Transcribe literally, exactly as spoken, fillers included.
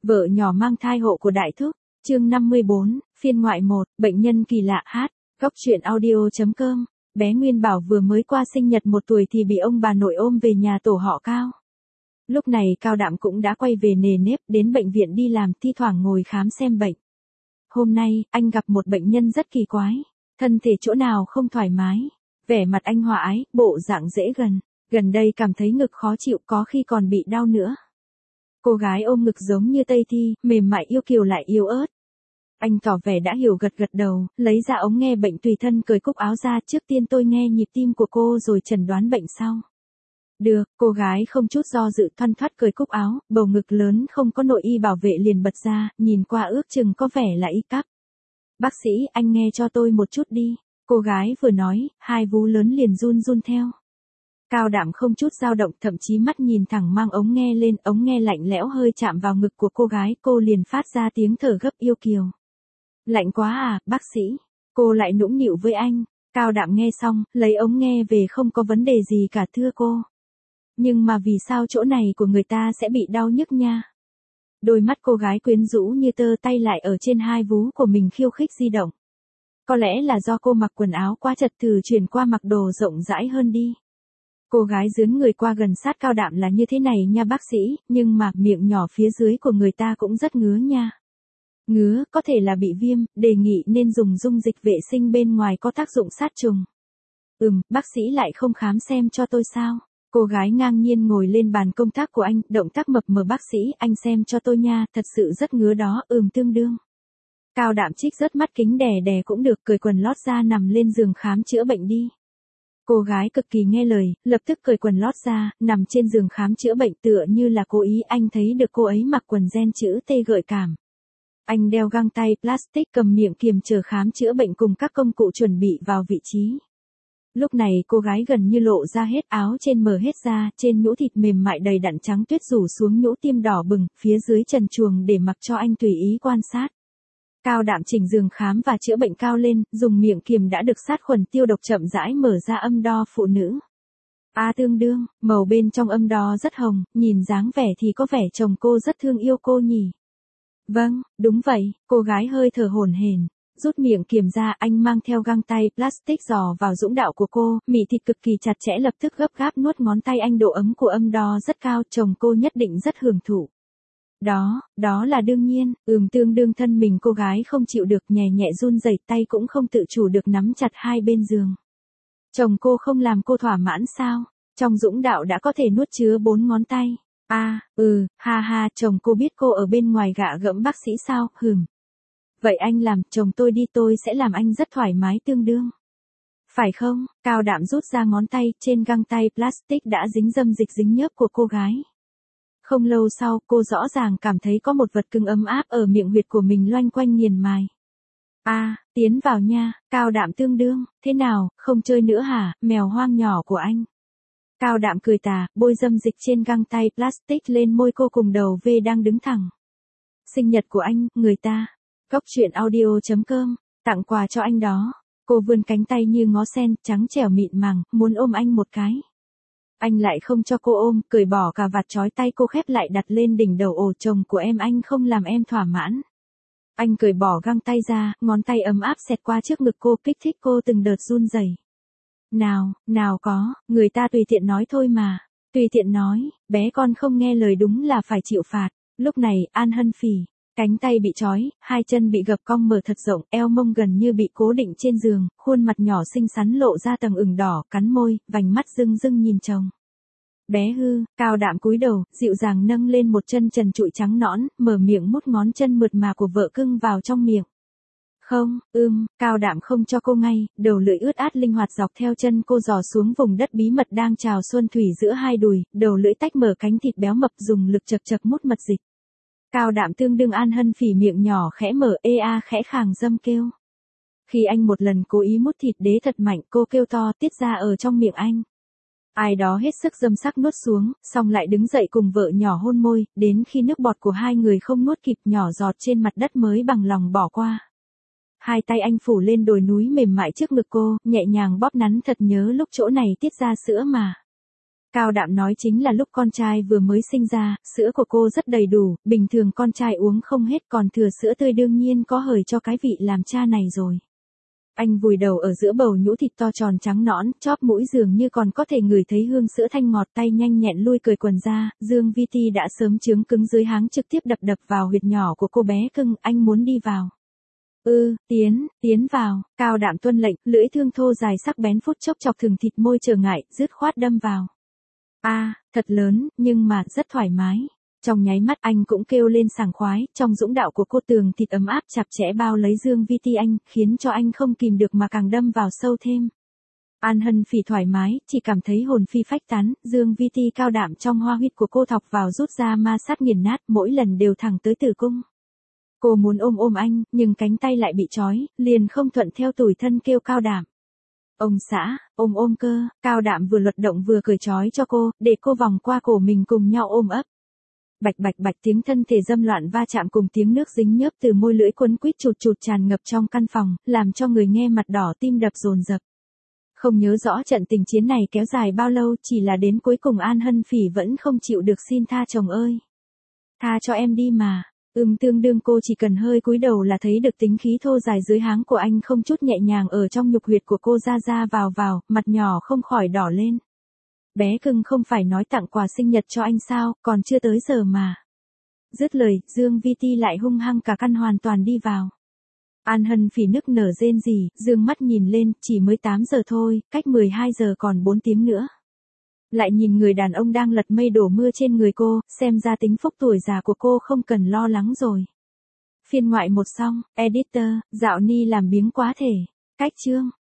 Vợ nhỏ mang thai hộ của đại thúc, chương năm mươi bốn, phiên ngoại một, bệnh nhân kỳ lạ hát, góc truyện audio.com. Bé Nguyên Bảo vừa mới qua sinh nhật một tuổi thì bị ông bà nội ôm về nhà tổ họ Cao. Lúc này Cao Đạm cũng đã quay về nề nếp đến bệnh viện đi làm, thi thoảng ngồi khám xem bệnh. Hôm nay, anh gặp một bệnh nhân rất kỳ quái, thân thể chỗ nào không thoải mái, vẻ mặt anh hòa ái, bộ dạng dễ gần, gần đây cảm thấy ngực khó chịu, có khi còn bị đau nữa. Cô gái ôm ngực giống như Tây Thi, mềm mại yêu kiều lại yếu ớt. Anh tỏ vẻ đã hiểu, gật gật đầu, lấy ra ống nghe bệnh tùy thân cởi cúc áo ra, trước tiên tôi nghe nhịp tim của cô rồi chẩn đoán bệnh sau. Được, cô gái không chút do dự thoăn thoắt cởi cúc áo, bầu ngực lớn không có nội y bảo vệ liền bật ra, nhìn qua ước chừng có vẻ là y cắp. Bác sĩ, anh nghe cho tôi một chút đi. Cô gái vừa nói, hai vú lớn liền run run theo. Cao Đạm không chút dao động, thậm chí mắt nhìn thẳng mang ống nghe lên, ống nghe lạnh lẽo hơi chạm vào ngực của cô gái, cô liền phát ra tiếng thở gấp yêu kiều. Lạnh quá à, bác sĩ. Cô lại nũng nịu với anh. Cao Đạm nghe xong, lấy ống nghe về, không có vấn đề gì cả thưa cô. Nhưng mà vì sao chỗ này của người ta sẽ bị đau nhức nha? Đôi mắt cô gái quyến rũ như tơ, tay lại ở trên hai vú của mình khiêu khích di động. Có lẽ là do cô mặc quần áo quá chật, thử chuyển qua mặc đồ rộng rãi hơn đi. Cô gái dướn người qua gần sát Cao Đạm, là như thế này nha bác sĩ, nhưng mà miệng nhỏ phía dưới của người ta cũng rất ngứa nha. Ngứa, có thể là bị viêm, đề nghị nên dùng dung dịch vệ sinh bên ngoài có tác dụng sát trùng. Ừm, bác sĩ lại không khám xem cho tôi sao? Cô gái ngang nhiên ngồi lên bàn công tác của anh, động tác mập mờ, bác sĩ, anh xem cho tôi nha, thật sự rất ngứa đó, ừm tương đương. Cao Đạm trích rớt mắt kính, đè đè cũng được, cởi quần lót ra nằm lên giường khám chữa bệnh đi. Cô gái cực kỳ nghe lời, lập tức cởi quần lót ra, nằm trên giường khám chữa bệnh tựa như là cố ý. Anh thấy được cô ấy mặc quần ren chữ T gợi cảm. Anh đeo găng tay plastic, cầm miệng kiềm chờ khám chữa bệnh cùng các công cụ chuẩn bị vào vị trí. Lúc này cô gái gần như lộ ra hết, áo trên mở hết ra, trên nhũ thịt mềm mại đầy đặn trắng tuyết rủ xuống, nhũ tiêm đỏ bừng, phía dưới trần truồng để mặc cho anh tùy ý quan sát. Cao Đạm chỉnh giường khám và chữa bệnh cao lên, dùng miệng kiềm đã được sát khuẩn tiêu độc, chậm rãi mở ra âm đo phụ nữ. A tương đương, màu bên trong âm đo rất hồng, nhìn dáng vẻ thì có vẻ chồng cô rất thương yêu cô nhỉ. Vâng, đúng vậy, cô gái hơi thở hổn hển, rút miệng kiềm ra, anh mang theo găng tay plastic dò vào dũng đạo của cô, mị thịt cực kỳ chặt chẽ, lập tức gấp gáp nuốt ngón tay anh, độ ấm của âm đo rất cao, chồng cô nhất định rất hưởng thụ. Đó, đó là đương nhiên, ừm tương đương. Thân mình cô gái không chịu được, nhẹ nhẹ run rẩy, tay cũng không tự chủ được nắm chặt hai bên giường. Chồng cô không làm cô thỏa mãn sao? Trong dũng đạo đã có thể nuốt chứa bốn ngón tay. A, à, ừ, ha ha, chồng cô biết cô ở bên ngoài gạ gẫm bác sĩ sao, hừm. Vậy anh làm, chồng tôi đi, tôi sẽ làm anh rất thoải mái tương đương. Phải không? Cao Đạm rút ra ngón tay, trên găng tay plastic đã dính dâm dịch dính nhớp của cô gái. Không lâu sau, cô rõ ràng cảm thấy có một vật cứng ấm áp ở miệng huyệt của mình loanh quanh nghiền mài. A, à, tiến vào nha, Cao Đạm tương đương, thế nào, không chơi nữa hả, mèo hoang nhỏ của anh. Cao Đạm cười tà, bôi dâm dịch trên găng tay plastic lên môi cô cùng đầu V đang đứng thẳng. Sinh nhật của anh, người ta. Góc truyện audio.com, tặng quà cho anh đó. Cô vươn cánh tay như ngó sen, trắng trẻo mịn màng, muốn ôm anh một cái. Anh lại không cho cô ôm, cởi bỏ cà vạt trói tay cô, khép lại đặt lên đỉnh đầu. Ồ, chồng của em, anh không làm em thỏa mãn. Anh cởi bỏ găng tay ra, ngón tay ấm áp xẹt qua trước ngực cô, kích thích cô từng đợt run rẩy. Nào, nào có, người ta tùy tiện nói thôi mà. Tùy tiện nói, bé con không nghe lời đúng là phải chịu phạt. Lúc này, An Hân Phỉ, cánh tay bị trói, hai chân bị gập cong mở thật rộng, eo mông gần như bị cố định trên giường, khuôn mặt nhỏ xinh xắn lộ ra tầng ửng đỏ, cắn môi, vành mắt rưng rưng nhìn chồng. Bé hư, Cao Đạm cúi đầu, dịu dàng nâng lên một chân trần trụi trắng nõn, mở miệng mút ngón chân mượt mà của vợ cưng vào trong miệng. Không, ưm, Cao Đạm không cho cô ngay, đầu lưỡi ướt át linh hoạt dọc theo chân cô dò xuống vùng đất bí mật đang trào xuân thủy giữa hai đùi, đầu lưỡi tách mở cánh thịt béo mập, dùng lực chật chật mút mật dịch. Cao Đạm tương đương. An Hân Phỉ miệng nhỏ khẽ mở, ê a khẽ khàng dâm kêu. Khi anh một lần cố ý mút thịt đế thật mạnh, cô kêu to tiết ra ở trong miệng anh. Ai đó hết sức dâm sắc nuốt xuống, xong lại đứng dậy cùng vợ nhỏ hôn môi, đến khi nước bọt của hai người không nuốt kịp nhỏ giọt trên mặt đất mới bằng lòng bỏ qua. Hai tay anh phủ lên đồi núi mềm mại trước ngực cô, nhẹ nhàng bóp nắn thật, nhớ lúc chỗ này tiết ra sữa mà. Cao Đạm nói chính là lúc con trai vừa mới sinh ra, sữa của cô rất đầy đủ, bình thường con trai uống không hết còn thừa sữa tươi đương nhiên có hời cho cái vị làm cha này rồi. Anh vùi đầu ở giữa bầu nhũ thịt to tròn trắng nõn, chóp mũi dường như còn có thể ngửi thấy hương sữa thanh ngọt, tay nhanh nhẹn lui cởi quần ra, Dương Vi Ti đã sớm trướng cứng dưới háng trực tiếp đập đập vào huyệt nhỏ của cô bé cưng, anh muốn đi vào. Ừ, tiến, tiến vào, Cao Đạm tuân lệnh, lưỡi thương thô dài sắc bén phút chốc chọc thừng thịt môi trở ngại, dứt khoát đâm vào. A, à, thật lớn, nhưng mà rất thoải mái. Trong nháy mắt anh cũng kêu lên sảng khoái, trong dũng đạo của cô tường thịt ấm áp chặt chẽ bao lấy Dương Vi Ti anh, khiến cho anh không kìm được mà càng đâm vào sâu thêm. An Hân Phỉ thoải mái, chỉ cảm thấy hồn phi phách tán, Dương Vi Ti Cao Đạm trong hoa huyết của cô thọc vào rút ra ma sát nghiền nát, mỗi lần đều thẳng tới tử cung. Cô muốn ôm ôm anh, nhưng cánh tay lại bị trói, liền không thuận theo tủi thân kêu Cao Đạm. Ông xã, ôm ôm cơ, Cao Đạm vừa luật động vừa cởi trói cho cô, để cô vòng qua cổ mình cùng nhau ôm ấp. Bạch bạch bạch tiếng thân thể dâm loạn va chạm cùng tiếng nước dính nhớp từ môi lưỡi quấn quýt chụt chụt tràn ngập trong căn phòng, làm cho người nghe mặt đỏ tim đập dồn dập. Không nhớ rõ trận tình chiến này kéo dài bao lâu, chỉ là đến cuối cùng An Hân Phỉ vẫn không chịu được xin tha chồng ơi. Tha cho em đi mà. Ừm tương đương cô chỉ cần hơi cúi đầu là thấy được tính khí thô dài dưới háng của anh không chút nhẹ nhàng ở trong nhục huyệt của cô ra ra vào vào, mặt nhỏ không khỏi đỏ lên. Bé cưng không phải nói tặng quà sinh nhật cho anh sao, còn chưa tới giờ mà. Dứt lời, Dương Vi Ti lại hung hăng cả căn hoàn toàn đi vào. An Hân Phỉ nức nở rên rỉ, dương mắt nhìn lên, chỉ mới tám giờ thôi, cách mười hai giờ còn bốn tiếng nữa. Lại nhìn người đàn ông đang lật mây đổ mưa trên người cô, xem ra tính phúc tuổi già của cô không cần lo lắng rồi. Phiên ngoại một xong, editor, Dạo Ni làm biếng quá thể. Cách chương.